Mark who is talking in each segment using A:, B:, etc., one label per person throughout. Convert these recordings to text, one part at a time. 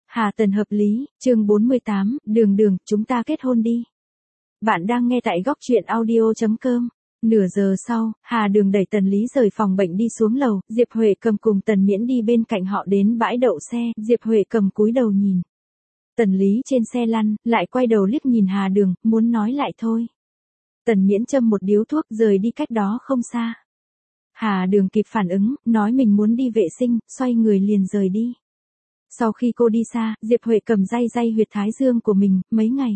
A: Hà Tần hợp lý, chương 48, đường đường, chúng ta kết hôn đi. Bạn đang nghe tại góc truyện audio.com. Nửa giờ sau, Hà Đường đẩy Tần Lý rời phòng bệnh đi xuống lầu, Diệp Huệ Cầm cùng Tần Miễn đi bên cạnh họ đến bãi đậu xe, Diệp Huệ Cầm cúi đầu nhìn. Tần Lý trên xe lăn, lại quay đầu liếc nhìn Hà Đường, muốn nói lại thôi. Tần Miễn châm một điếu thuốc rời đi cách đó không xa. Hà Đường kịp phản ứng, nói mình muốn đi vệ sinh, xoay người liền rời đi. Sau khi cô đi xa, Diệp Huệ Cầm day huyệt thái dương của mình, mấy ngày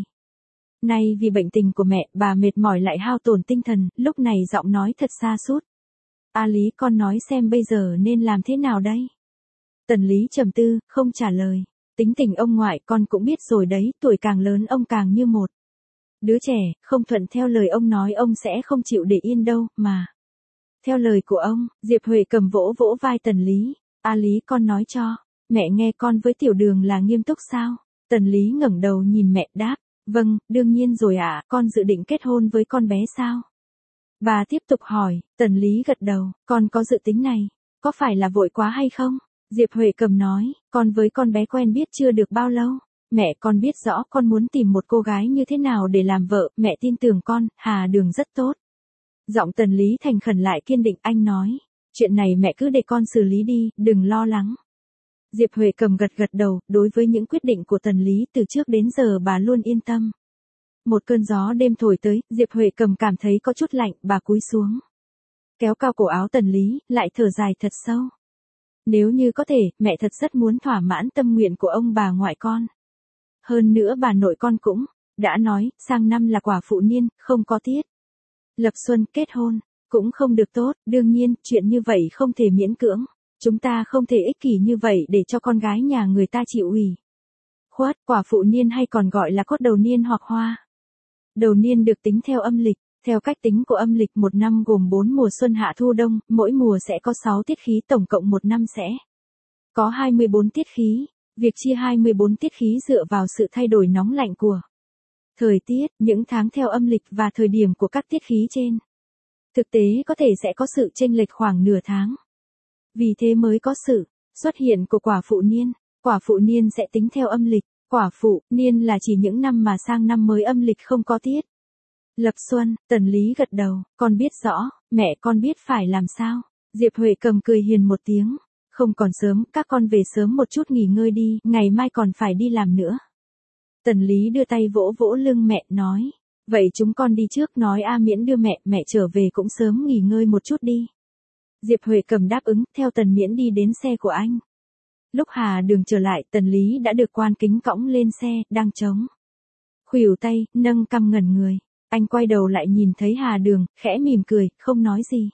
A: nay vì bệnh tình của mẹ, bà mệt mỏi lại hao tổn tinh thần, lúc này giọng nói thật xa sút. A Lý, con nói xem bây giờ nên làm thế nào đây? Tần Lý trầm tư, không trả lời. Tính tình ông ngoại con cũng biết rồi đấy, tuổi càng lớn ông càng như một đứa trẻ, không thuận theo lời ông nói ông sẽ không chịu để yên đâu, mà theo lời của ông. Diệp Huệ Cầm vỗ vỗ vai Tần Lý. A Lý, con nói cho mẹ nghe, con với Tiểu Đường là nghiêm túc sao? Tần Lý ngẩng đầu nhìn mẹ đáp, vâng, đương nhiên rồi ạ, con dự định kết hôn với con bé sao? Bà tiếp tục hỏi. Tần Lý gật đầu, con có dự tính này, có phải là vội quá hay không? Diệp Huệ Cầm nói, con với con bé quen biết chưa được bao lâu. Mẹ con biết rõ con muốn tìm một cô gái như thế nào để làm vợ, mẹ tin tưởng con, Hà Đường rất tốt. Giọng Tần Lý thành khẩn lại kiên định, anh nói, chuyện này mẹ cứ để con xử lý đi, đừng lo lắng. Diệp Huệ Cầm gật đầu, đối với những quyết định của Tần Lý từ trước đến giờ bà luôn yên tâm. Một cơn gió đêm thổi tới, Diệp Huệ Cầm cảm thấy có chút lạnh, bà cúi xuống. Kéo cao cổ áo Tần Lý, lại thở dài thật sâu. Nếu như có thể, mẹ thật rất muốn thỏa mãn tâm nguyện của ông bà ngoại con. Hơn nữa bà nội con cũng đã nói, sang năm là quả phụ niên, không có tiết lập xuân, kết hôn cũng không được tốt, đương nhiên, chuyện như vậy không thể miễn cưỡng. Chúng ta không thể ích kỷ như vậy để cho con gái nhà người ta chịu ủy khuất. Quả phụ niên hay còn gọi là cốt đầu niên hoặc hoa đầu niên được tính theo âm lịch. Theo cách tính của âm lịch, một năm gồm 4 mùa xuân hạ thu đông, mỗi mùa sẽ có 6 tiết khí, tổng cộng một năm sẽ có 24 tiết khí. Việc chia 24 tiết khí dựa vào sự thay đổi nóng lạnh của thời tiết, những tháng theo âm lịch và thời điểm của các tiết khí trên. Thực tế có thể sẽ có sự chênh lệch khoảng nửa tháng. Vì thế mới có sự xuất hiện của quả phụ niên. Quả phụ niên sẽ tính theo âm lịch. Quả phụ niên là chỉ những năm mà sang năm mới âm lịch không có tiết lập xuân. Tần Lý gật đầu, con biết rõ, mẹ con biết phải làm sao. Diệp Huệ Cầm cười hiền một tiếng, không còn sớm, các con về sớm một chút nghỉ ngơi đi, ngày mai còn phải đi làm nữa. Tần Lý đưa tay vỗ vỗ lưng mẹ, nói, vậy chúng con đi trước, nói A Miễn đưa mẹ trở về cũng sớm nghỉ ngơi một chút đi. Diệp Huệ Cầm đáp ứng, theo Tần Miễn đi đến xe của anh. Lúc Hà Đường trở lại, Tần Lý đã được quan kính cõng lên xe, đang chống khuỷu tay, nâng cằm ngẩn người. Anh quay đầu lại nhìn thấy Hà Đường, khẽ mỉm cười, không nói gì.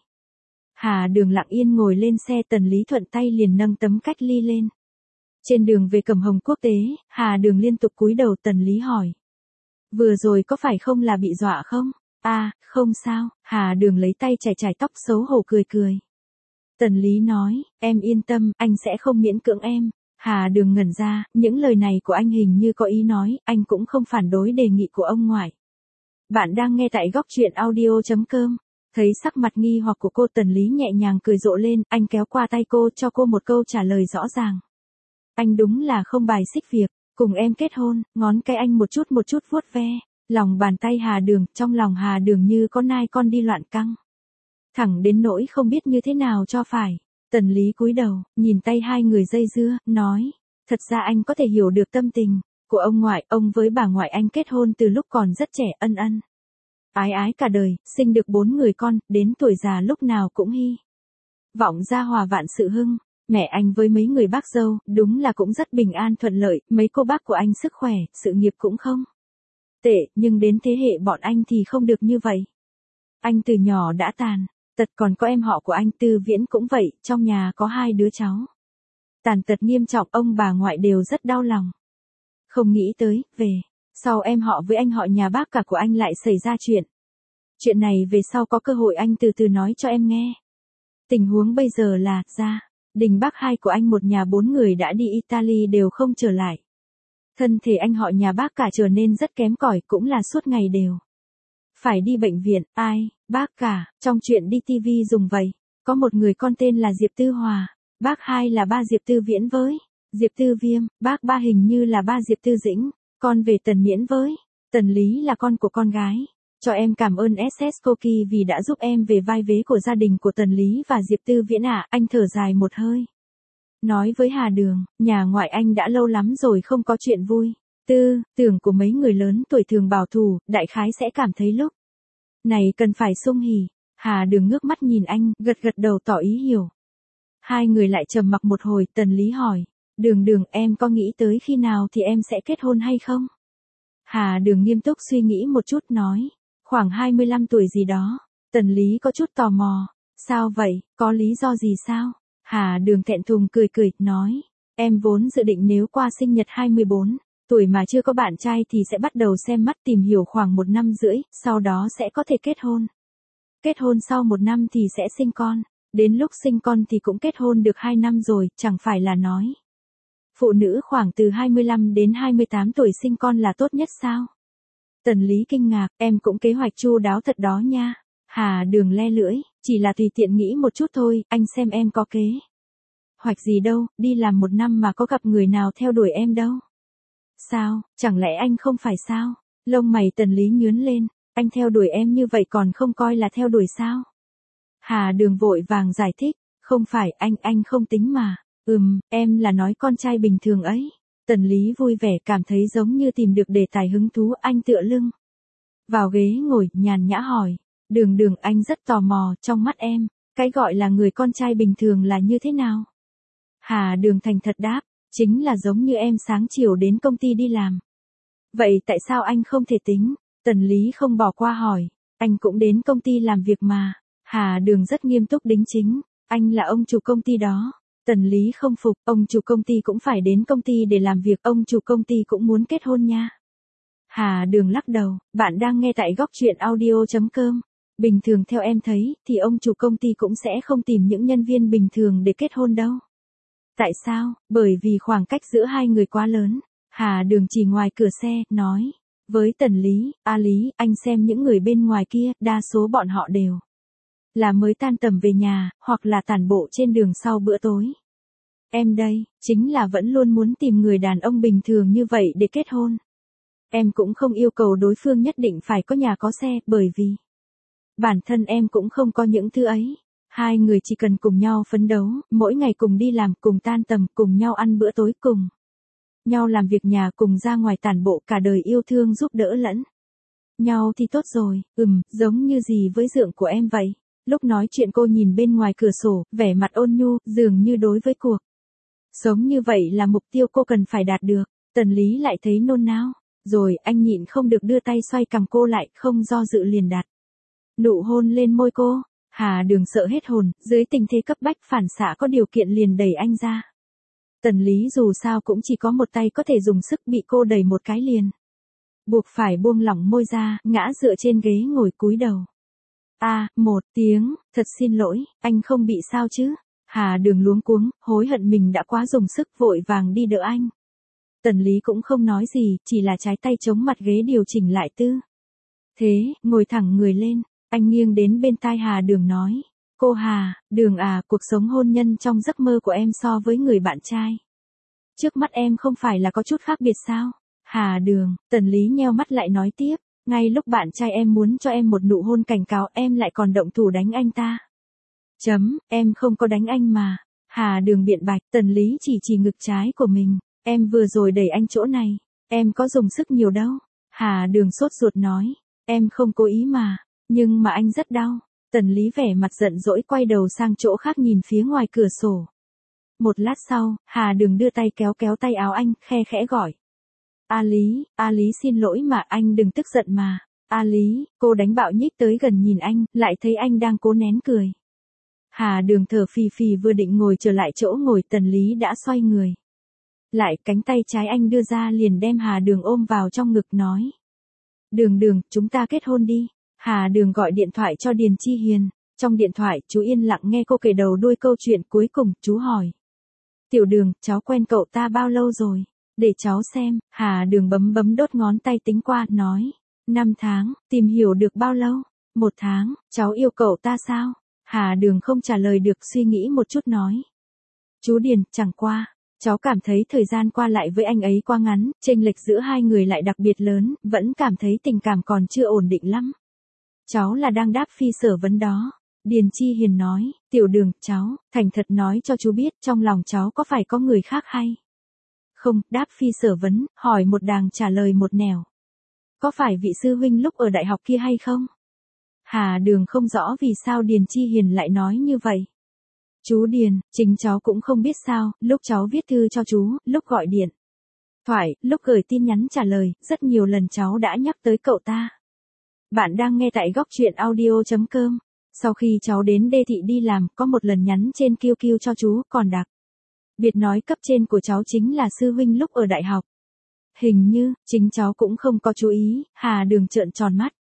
A: Hà Đường lặng yên ngồi lên xe, Tần Lý thuận tay liền nâng tấm cách ly lên. Trên đường về Cẩm Hồng Quốc tế, Hà Đường liên tục cúi đầu. Tần Lý hỏi, vừa rồi có phải không là bị dọa không? Không sao. Hà Đường lấy tay chải tóc, xấu hổ cười. Tần Lý nói, em yên tâm, anh sẽ không miễn cưỡng em. Hà Đường ngẩn ra, những lời này của anh hình như có ý nói, anh cũng không phản đối đề nghị của ông ngoại. Bạn đang nghe tại góc truyện audio.com. Thấy sắc mặt nghi hoặc của cô, Tần Lý nhẹ nhàng cười rộ lên, anh kéo qua tay cô, cho cô một câu trả lời rõ ràng. Anh đúng là không bài xích việc cùng em kết hôn. Ngón cái anh một chút vuốt ve lòng bàn tay Hà Đường, trong lòng Hà Đường như con nai con đi loạn căng thẳng đến nỗi không biết như thế nào cho phải. Tần Lý cúi đầu, nhìn tay hai người dây dưa, nói, thật ra anh có thể hiểu được tâm tình của ông ngoại, ông với bà ngoại anh kết hôn từ lúc còn rất trẻ, ân ái cả đời, sinh được 4 người con, đến tuổi già lúc nào cũng hy vọng gia hòa vạn sự hưng. Mẹ anh với mấy người bác dâu, đúng là cũng rất bình an thuận lợi, mấy cô bác của anh sức khỏe, sự nghiệp cũng không tệ, nhưng đến thế hệ bọn anh thì không được như vậy. Anh từ nhỏ đã tàn tật, còn có em họ của anh Tư Viễn cũng vậy, trong nhà có 2 đứa cháu tàn tật nghiêm trọng, ông bà ngoại đều rất đau lòng. Không nghĩ tới, về sau em họ với anh họ nhà bác cả của anh lại xảy ra chuyện. Chuyện này về sau có cơ hội anh từ từ nói cho em nghe. Tình huống bây giờ là, gia đình bác hai của anh một nhà 4 người đã đi Italy đều không trở lại. Thân thể anh họ nhà bác cả trở nên rất kém cỏi, cũng là suốt ngày đều phải đi bệnh viện. Bác cả, trong chuyện đi TV dùng vậy, có một người con tên là Diệp Tư Hòa, bác hai là ba Diệp Tư Viễn với Diệp Tư Viêm, bác ba hình như là ba Diệp Tư Dĩnh, con về Tần Miễn với. Tần Lý là con của con gái. Cho em cảm ơn SS Koki vì đã giúp em về vai vế của gia đình của Tần Lý và Diệp Tư Viễn ạ. Anh thở dài một hơi. Nói với Hà Đường, nhà ngoại anh đã lâu lắm rồi không có chuyện vui. Tưởng của mấy người lớn tuổi thường bảo thủ, đại khái sẽ cảm thấy lúc này cần phải sung hỉ. Hà Đường ngước mắt nhìn anh, gật đầu tỏ ý hiểu. Hai người lại trầm mặc một hồi, Tần Lý hỏi. Đường em có nghĩ tới khi nào thì em sẽ kết hôn hay không? Hà Đường nghiêm túc suy nghĩ một chút nói. Khoảng 25 tuổi gì đó. Tần Lý có chút tò mò. Sao vậy, có lý do gì sao? Hà Đường thẹn thùng cười, nói. Em vốn dự định nếu qua sinh nhật 24 tuổi mà chưa có bạn trai thì sẽ bắt đầu xem mắt tìm hiểu khoảng 1 năm rưỡi, sau đó sẽ có thể kết hôn. Kết hôn sau 1 năm thì sẽ sinh con. Đến lúc sinh con thì cũng kết hôn được 2 năm rồi, chẳng phải là nói. Phụ nữ khoảng từ 25 đến 28 tuổi sinh con là tốt nhất sao? Tần Lý kinh ngạc, em cũng kế hoạch chu đáo thật đó nha. Hà Đường le lưỡi, chỉ là tùy tiện nghĩ một chút thôi, anh xem em có kế hoạch gì đâu, đi làm 1 năm mà có gặp người nào theo đuổi em đâu. Sao, chẳng lẽ anh không phải sao? Lông mày Tần Lý nhướng lên, anh theo đuổi em như vậy còn không coi là theo đuổi sao? Hà Đường vội vàng giải thích, không phải anh không tính mà. Em là nói con trai bình thường ấy. Tần Lý vui vẻ cảm thấy giống như tìm được đề tài hứng thú, anh tựa lưng vào ghế ngồi, nhàn nhã hỏi. Đường anh rất tò mò, trong mắt em, cái gọi là người con trai bình thường là như thế nào? Hà Đường thành thật đáp, chính là giống như em sáng chiều đến công ty đi làm. Vậy tại sao anh không thể tính? Tần Lý không bỏ qua hỏi, anh cũng đến công ty làm việc mà. Hà Đường rất nghiêm túc đính chính, anh là ông chủ công ty đó. Tần Lý không phục, ông chủ công ty cũng phải đến công ty để làm việc, ông chủ công ty cũng muốn kết hôn nha. Hà Đường lắc đầu, bạn đang nghe tại góc truyện audio.com. Bình thường theo em thấy, thì ông chủ công ty cũng sẽ không tìm những nhân viên bình thường để kết hôn đâu. Tại sao? Bởi vì khoảng cách giữa hai người quá lớn. Hà Đường chỉ ngoài cửa xe, nói. Với Tần Lý, Lý, anh xem những người bên ngoài kia, đa số bọn họ đều là mới tan tầm về nhà, hoặc là tản bộ trên đường sau bữa tối. Em đây, chính là vẫn luôn muốn tìm người đàn ông bình thường như vậy để kết hôn. Em cũng không yêu cầu đối phương nhất định phải có nhà có xe, bởi vì bản thân em cũng không có những thứ ấy. Hai người chỉ cần cùng nhau phấn đấu, mỗi ngày cùng đi làm, cùng tan tầm, cùng nhau ăn bữa tối, cùng nhau làm việc nhà, cùng ra ngoài tản bộ, cả đời yêu thương giúp đỡ lẫn nhau thì tốt rồi. Giống như gì với dượng của em vậy. Lúc nói chuyện cô nhìn bên ngoài cửa sổ, vẻ mặt ôn nhu, dường như đối với cuộc sống như vậy là mục tiêu cô cần phải đạt được. Tần Lý lại thấy nôn nao. Rồi, anh nhịn không được đưa tay xoay cằm cô lại, không do dự liền đặt nụ hôn lên môi cô. Hà Đường sợ hết hồn, dưới tình thế cấp bách phản xạ có điều kiện liền đẩy anh ra. Tần Lý dù sao cũng chỉ có một tay có thể dùng sức, bị cô đẩy một cái liền buộc phải buông lỏng môi ra, ngã dựa trên ghế ngồi cúi đầu. Một tiếng, thật xin lỗi, anh không bị sao chứ? Hà Đường luống cuống, hối hận mình đã quá dùng sức, vội vàng đi đỡ anh. Tần Lý cũng không nói gì, chỉ là trái tay chống mặt ghế điều chỉnh lại tư thế, ngồi thẳng người lên. Anh nghiêng đến bên tai Hà Đường nói. Cô Hà, Đường à, cuộc sống hôn nhân trong giấc mơ của em so với người bạn trai trước mắt em không phải là có chút khác biệt sao? Hà Đường, Tần Lý nheo mắt lại nói tiếp. Ngay lúc bạn trai em muốn cho em một nụ hôn cảnh cáo, em lại còn động thủ đánh anh ta. Em không có đánh anh mà. Hà Đường biện bạch. Tần Lý chỉ ngực trái của mình. Em vừa rồi đẩy anh chỗ này. Em có dùng sức nhiều đâu. Hà Đường sốt ruột nói. Em không cố ý mà. Nhưng mà anh rất đau. Tần Lý vẻ mặt giận dỗi quay đầu sang chỗ khác nhìn phía ngoài cửa sổ. Một lát sau, Hà Đường đưa tay kéo tay áo anh, khe khẽ gọi. A Lý xin lỗi mà, anh đừng tức giận mà. Lý, cô đánh bạo nhích tới gần nhìn anh, lại thấy anh đang cố nén cười. Hà Đường thở phì phì vừa định ngồi trở lại chỗ ngồi, Tần Lý đã xoay người lại, cánh tay trái anh đưa ra liền đem Hà Đường ôm vào trong ngực nói. Đường, chúng ta kết hôn đi. Hà Đường gọi điện thoại cho Điền Chi Hiền. Trong điện thoại, chú yên lặng nghe cô kể đầu đuôi câu chuyện, cuối cùng, chú hỏi. Tiểu Đường, cháu quen cậu ta bao lâu rồi? Để cháu xem. Hà Đường bấm đốt ngón tay tính qua, nói. 5 tháng, tìm hiểu được bao lâu? 1 tháng, cháu yêu cậu ta sao? Hà Đường không trả lời được, suy nghĩ một chút nói. Chú Điền, chẳng qua Cháu cảm thấy thời gian qua lại với anh ấy quá ngắn, chênh lệch giữa hai người lại đặc biệt lớn, vẫn cảm thấy tình cảm còn chưa ổn định lắm. Cháu là đang đáp phi sở vấn đó. Điền Chi Hiền nói, Tiểu Đường, cháu, thành thật nói cho chú biết trong lòng cháu có phải có người khác hay? Không, đáp phi sở vấn, hỏi một đàng trả lời một nẻo. Có phải vị sư huynh lúc ở đại học kia hay không? Hà Đường không rõ vì sao Điền Chi Hiền lại nói như vậy. Chú Điền, chính cháu cũng không biết sao, lúc cháu viết thư cho chú, lúc gọi điện thoại, lúc gửi tin nhắn trả lời, rất nhiều lần cháu đã nhắc tới cậu ta. Bạn đang nghe tại góc truyện audio.com. Sau khi cháu đến đê thị đi làm, có một lần nhắn trên QQ cho chú, còn đặc biệt nói cấp trên của cháu chính là sư huynh lúc ở đại học. Hình như, chính cháu cũng không có chú ý, Hà Đường trợn tròn mắt.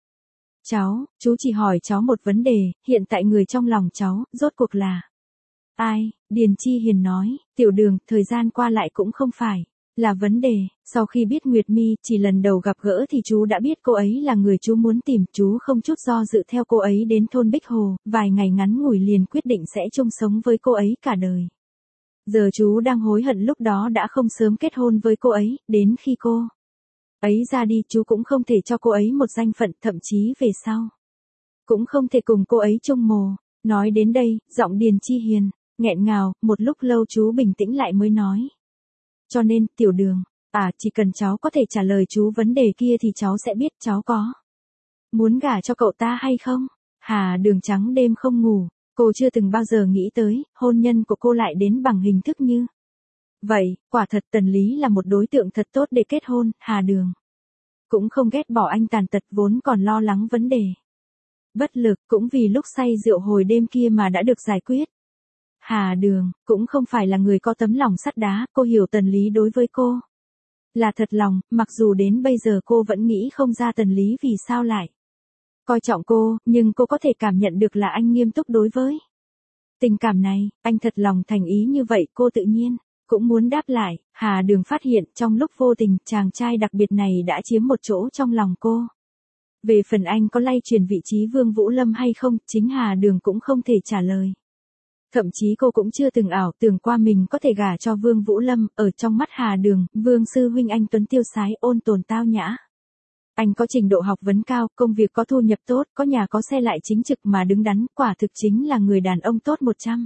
A: Chú chỉ hỏi cháu một vấn đề, hiện tại người trong lòng cháu, rốt cuộc là ai? Điền Chi Hiền nói, Tiểu Đường, thời gian qua lại cũng không phải là vấn đề, sau khi biết Nguyệt Mi chỉ lần đầu gặp gỡ thì chú đã biết cô ấy là người chú muốn tìm, chú không chút do dự theo cô ấy đến thôn Bích Hồ, vài ngày ngắn ngủi liền quyết định sẽ chung sống với cô ấy cả đời. Giờ chú đang hối hận lúc đó đã không sớm kết hôn với cô ấy, đến khi cô ấy ra đi chú cũng không thể cho cô ấy một danh phận, thậm chí về sau cũng không thể cùng cô ấy chung mồ. Nói đến đây, giọng Điền Chi Hiền nghẹn ngào, một lúc lâu chú bình tĩnh lại mới nói. Cho nên, Tiểu Đường, chỉ cần cháu có thể trả lời chú vấn đề kia thì cháu sẽ biết cháu có muốn gả cho cậu ta hay không? Hà Đường trắng đêm không ngủ, cô chưa từng bao giờ nghĩ tới, hôn nhân của cô lại đến bằng hình thức như vậy, quả thật Tần Lý là một đối tượng thật tốt để kết hôn, Hà Đường cũng không ghét bỏ anh tàn tật vốn còn lo lắng vấn đề bất lực, cũng vì lúc say rượu hồi đêm kia mà đã được giải quyết. Hà Đường cũng không phải là người có tấm lòng sắt đá, cô hiểu Tần Lý đối với cô là thật lòng, mặc dù đến bây giờ cô vẫn nghĩ không ra Tần Lý vì sao lại coi trọng cô, nhưng cô có thể cảm nhận được là anh nghiêm túc đối với tình cảm này, anh thật lòng thành ý như vậy, cô tự nhiên cũng muốn đáp lại. Hà Đường phát hiện trong lúc vô tình, chàng trai đặc biệt này đã chiếm một chỗ trong lòng cô. Về phần anh có lay truyền vị trí Vương Vũ Lâm hay không, chính Hà Đường cũng không thể trả lời. Thậm chí cô cũng chưa từng ảo tưởng qua mình có thể gả cho Vương Vũ Lâm, ở trong mắt Hà Đường, Vương sư huynh anh tuấn tiêu sái, ôn tồn tao nhã. Anh có trình độ học vấn cao, công việc có thu nhập tốt, có nhà có xe lại chính trực mà đứng đắn, quả thực chính là người đàn ông tốt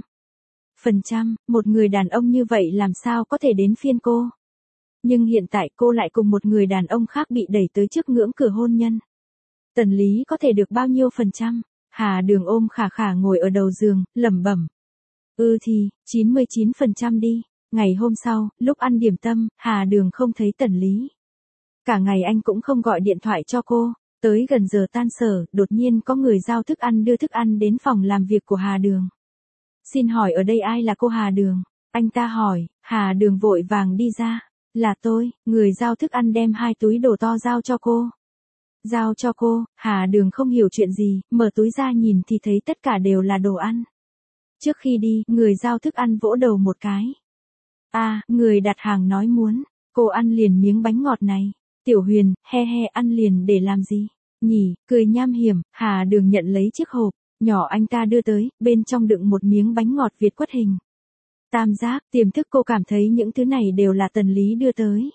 A: 100%, một người đàn ông như vậy làm sao có thể đến phiên cô. Nhưng hiện tại cô lại cùng một người đàn ông khác bị đẩy tới trước ngưỡng cửa hôn nhân. Tần Lý có thể được bao nhiêu %? Hà Đường ôm Khả Khả ngồi ở đầu giường, lẩm bẩm. Thì, 99% đi. Ngày hôm sau, lúc ăn điểm tâm, Hà Đường không thấy Tần Lý. Cả ngày anh cũng không gọi điện thoại cho cô. Tới gần giờ tan sở, đột nhiên có người giao thức ăn đưa thức ăn đến phòng làm việc của Hà Đường. Xin hỏi ở đây ai là cô Hà Đường? Anh ta hỏi, Hà Đường vội vàng đi ra. Là tôi, người giao thức ăn đem 2 túi đồ to giao cho cô. Giao cho cô, Hà Đường không hiểu chuyện gì, mở túi ra nhìn thì thấy tất cả đều là đồ ăn. Trước khi đi, người giao thức ăn vỗ đầu một cái. Người đặt hàng nói muốn, cô ăn liền miếng bánh ngọt này. Tiểu Huyền, he ăn liền để làm gì? Nhỉ, cười nham hiểm, Hà Đường nhận lấy chiếc hộp nhỏ anh ta đưa tới, bên trong đựng một miếng bánh ngọt Việt quất hình tam giác, tiềm thức cô cảm thấy những thứ này đều là Tần Lý đưa tới.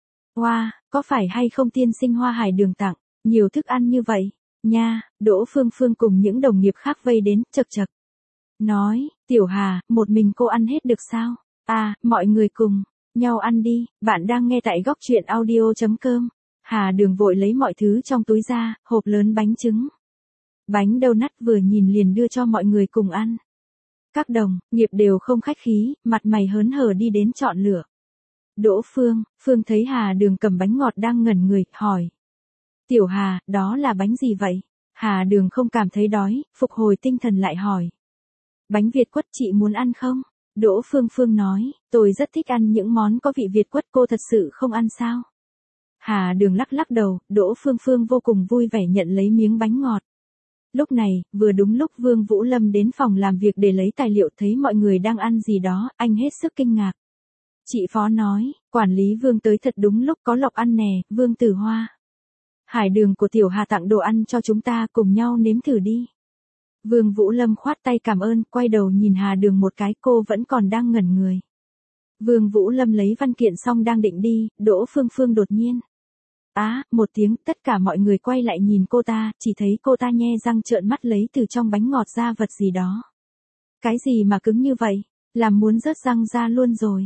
A: Có phải hay không tiên sinh Hoa Hải Đường tặng, nhiều thức ăn như vậy, nha, Đỗ Phương Phương cùng những đồng nghiệp khác vây đến, chật chật. Nói, Tiểu Hà, một mình cô ăn hết được sao? Mọi người cùng nhau ăn đi, bạn đang nghe tại góc truyện audio.com. Hà Đường vội lấy mọi thứ trong túi ra, hộp lớn bánh trứng, bánh donut vừa nhìn liền đưa cho mọi người cùng ăn. Các đồng nghiệp đều không khách khí, mặt mày hớn hở đi đến chọn lựa. Đỗ Phương thấy Hà Đường cầm bánh ngọt đang ngẩn người, hỏi. Tiểu Hà, đó là bánh gì vậy? Hà Đường không cảm thấy đói, phục hồi tinh thần lại hỏi. Bánh Việt quất chị muốn ăn không? Đỗ Phương nói, tôi rất thích ăn những món có vị Việt quất, cô thật sự không ăn sao? Hà Đường lắc đầu, Đỗ Phương vô cùng vui vẻ nhận lấy miếng bánh ngọt. Lúc này, vừa đúng lúc Vương Vũ Lâm đến phòng làm việc để lấy tài liệu, thấy mọi người đang ăn gì đó, anh hết sức kinh ngạc. Chị Phó nói, quản lý Vương tới thật đúng lúc, có lộc ăn nè, Vương Tử Hoa. Hải Đường của Tiểu Hà tặng đồ ăn cho chúng ta, cùng nhau nếm thử đi. Vương Vũ Lâm khoát tay cảm ơn, quay đầu nhìn Hà Đường một cái, cô vẫn còn đang ngẩn người. Vương Vũ Lâm lấy văn kiện xong đang định đi, Đỗ Phương Phương đột nhiên. Một tiếng, tất cả mọi người quay lại nhìn cô ta, chỉ thấy cô ta nhe răng trợn mắt lấy từ trong bánh ngọt ra vật gì đó. Cái gì mà cứng như vậy? Làm muốn rớt răng ra luôn rồi.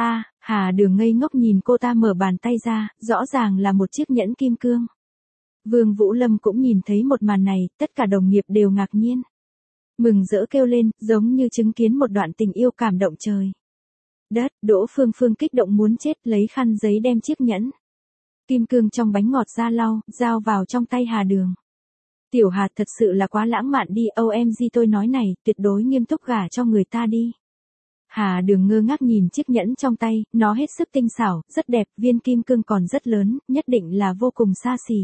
A: Hà Đường ngây ngốc nhìn cô ta mở bàn tay ra, rõ ràng là một chiếc nhẫn kim cương. Vương Vũ Lâm cũng nhìn thấy một màn này, tất cả đồng nghiệp đều ngạc nhiên. Mừng rỡ kêu lên, giống như chứng kiến một đoạn tình yêu cảm động trời đất. Đỗ Phương Phương kích động muốn chết, lấy khăn giấy đem chiếc nhẫn kim cương trong bánh ngọt ra lau, giao vào trong tay Hà Đường. Tiểu Hà thật sự là quá lãng mạn đi, OMG tôi nói này, tuyệt đối nghiêm túc gả cho người ta đi. Hà Đường ngơ ngác nhìn chiếc nhẫn trong tay, nó hết sức tinh xảo, rất đẹp, viên kim cương còn rất lớn, nhất định là vô cùng xa xỉ.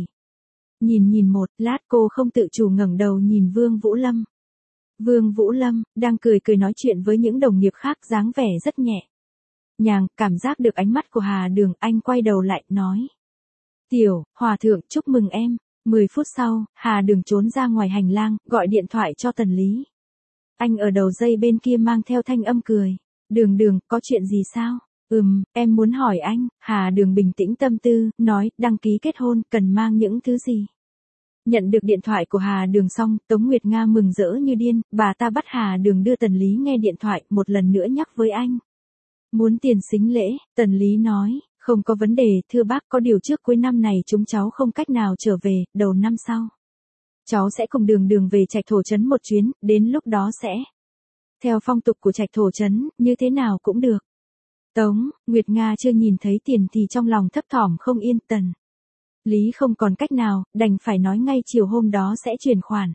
A: Nhìn một lát cô không tự chủ ngẩng đầu nhìn Vương Vũ Lâm. Vương Vũ Lâm, đang cười nói chuyện với những đồng nghiệp khác, dáng vẻ rất nhẹ nhàng, cảm giác được ánh mắt của Hà Đường, anh quay đầu lại, nói. Tiểu, Hòa thượng, chúc mừng em. 10 phút sau, Hà Đường trốn ra ngoài hành lang, gọi điện thoại cho Tần Lý. Anh ở đầu dây bên kia mang theo thanh âm cười. Đường, có chuyện gì sao? Em muốn hỏi anh. Hà Đường bình tĩnh tâm tư, nói, đăng ký kết hôn, cần mang những thứ gì? Nhận được điện thoại của Hà Đường xong, Tống Nguyệt Nga mừng rỡ như điên, bà ta bắt Hà Đường đưa Tần Lý nghe điện thoại, một lần nữa nhắc với anh. Muốn tiền sính lễ, Tần Lý nói, không có vấn đề, thưa bác, có điều trước cuối năm này chúng cháu không cách nào trở về, đầu năm sau. Cháu sẽ cùng Đường về Trạch Thổ Trấn một chuyến, đến lúc đó sẽ. Theo phong tục của Trạch Thổ Trấn, như thế nào cũng được. Tống Nguyệt Nga chưa nhìn thấy tiền thì trong lòng thấp thỏm không yên. Tần Lý không còn cách nào, đành phải nói ngay chiều hôm đó sẽ chuyển khoản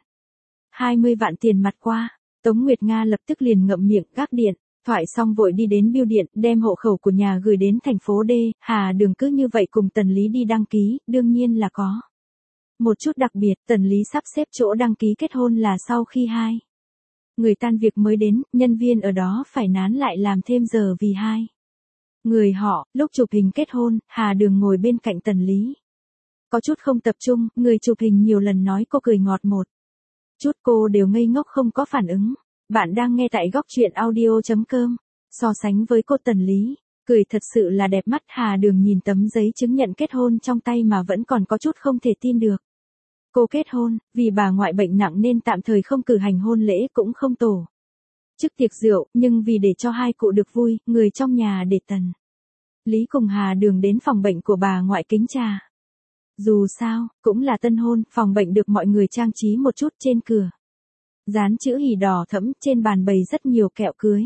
A: 20 vạn tiền mặt qua. Tống Nguyệt Nga lập tức liền ngậm miệng gác điện, thoại xong vội đi đến bưu điện, đem hộ khẩu của nhà gửi đến thành phố D. Hà Đường cứ như vậy cùng Tần Lý đi đăng ký, đương nhiên là có một chút đặc biệt. Tần Lý sắp xếp chỗ đăng ký kết hôn là sau khi hai người tan việc mới đến, nhân viên ở đó phải nán lại làm thêm giờ vì hai người họ. Lúc chụp hình kết hôn, Hà Đường ngồi bên cạnh Tần Lý. Có chút không tập trung, người chụp hình nhiều lần nói cô cười ngọt một chút, cô đều ngây ngốc không có phản ứng. Bạn đang nghe tại góc truyện audio.com. So sánh với cô, Tần Lý cười thật sự là đẹp mắt. Hà Đường nhìn tấm giấy chứng nhận kết hôn trong tay mà vẫn còn có chút không thể tin được. Cô kết hôn, vì bà ngoại bệnh nặng nên tạm thời không cử hành hôn lễ cũng không tổ chức tiệc rượu, nhưng vì để cho hai cụ được vui, người trong nhà để Tần Lý cùng Hà Đường đến phòng bệnh của bà ngoại kính trà. Dù sao, cũng là tân hôn, phòng bệnh được mọi người trang trí một chút, trên cửa dán chữ hỉ đỏ thẫm, trên bàn bày rất nhiều kẹo cưới.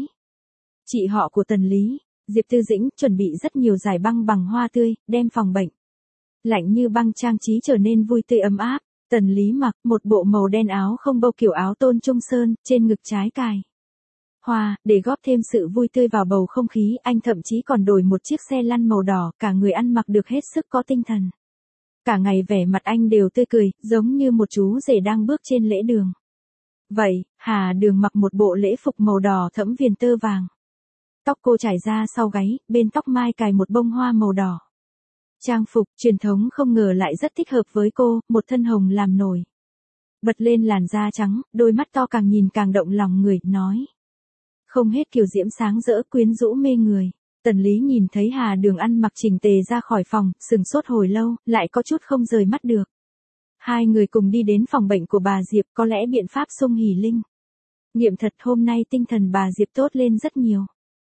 A: Chị họ của Tần Lý, Diệp Tư Dĩnh, chuẩn bị rất nhiều giải băng bằng hoa tươi, đem phòng bệnh lạnh như băng trang trí trở nên vui tươi ấm áp. Tần Lý mặc một bộ màu đen áo không bâu kiểu áo tôn trung sơn, trên ngực trái cài hoa, để góp thêm sự vui tươi vào bầu không khí. Anh thậm chí còn đổi một chiếc xe lăn màu đỏ, cả người ăn mặc được hết sức có tinh thần. Cả ngày vẻ mặt anh đều tươi cười, giống như một chú rể đang bước trên lễ đường. Vậy, Hà Đường mặc một bộ lễ phục màu đỏ thẫm viền tơ vàng. Tóc cô trải ra sau gáy, bên tóc mai cài một bông hoa màu đỏ. Trang phục truyền thống không ngờ lại rất thích hợp với cô, một thân hồng làm nổi bật lên làn da trắng, đôi mắt to càng nhìn càng động lòng người, nói. Không hết kiều diễm sáng rỡ quyến rũ mê người. Tần Lý nhìn thấy Hà Đường ăn mặc chỉnh tề ra khỏi phòng, sừng sốt hồi lâu, lại có chút không rời mắt được. Hai người cùng đi đến phòng bệnh của bà Diệp, có lẽ biện pháp xung hỉ linh nghiệm thật, hôm nay tinh thần bà Diệp tốt lên rất nhiều.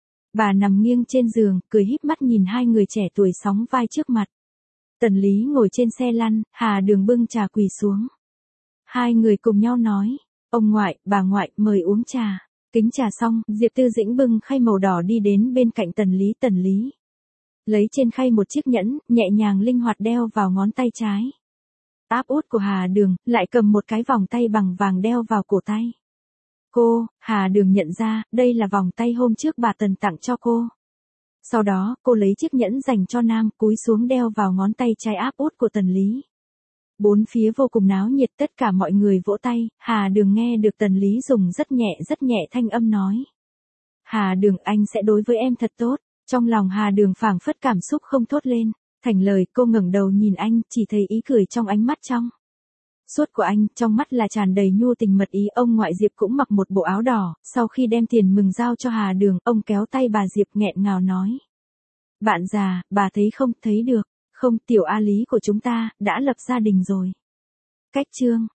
A: Bà nằm nghiêng trên giường, cười híp mắt nhìn hai người trẻ tuổi sóng vai trước mặt. Tần Lý ngồi trên xe lăn, Hà Đường bưng trà quỳ xuống. Hai người cùng nhau nói, ông ngoại, bà ngoại, mời uống trà. Kính trà xong, Diệp Tư Dĩnh bưng khay màu đỏ đi đến bên cạnh Tần Lý. Tần Lý lấy trên khay một chiếc nhẫn, nhẹ nhàng linh hoạt đeo vào ngón tay trái. Áp út của Hà Đường, lại cầm một cái vòng tay bằng vàng đeo vào cổ tay. Hà Đường nhận ra, đây là vòng tay hôm trước bà Tần tặng cho cô. Sau đó, cô lấy chiếc nhẫn dành cho nam, cúi xuống đeo vào ngón tay trái áp út của Tần Lý. Bốn phía vô cùng náo nhiệt, tất cả mọi người vỗ tay. Hà Đường nghe được Tần Lý dùng rất nhẹ thanh âm nói. Hà Đường, anh sẽ đối với em thật tốt. Trong lòng Hà Đường phảng phất cảm xúc không thốt lên thành lời, cô ngẩng đầu nhìn anh, chỉ thấy ý cười trong ánh mắt trong Suốt của anh, trong mắt là tràn đầy nhu tình mật ý. Ông ngoại Diệp cũng mặc một bộ áo đỏ, sau khi đem tiền mừng giao cho Hà Đường, ông kéo tay bà Diệp nghẹn ngào nói. Bạn già, bà thấy không, thấy được, không, tiểu A Lý của chúng ta, đã lập gia đình rồi. Cách chương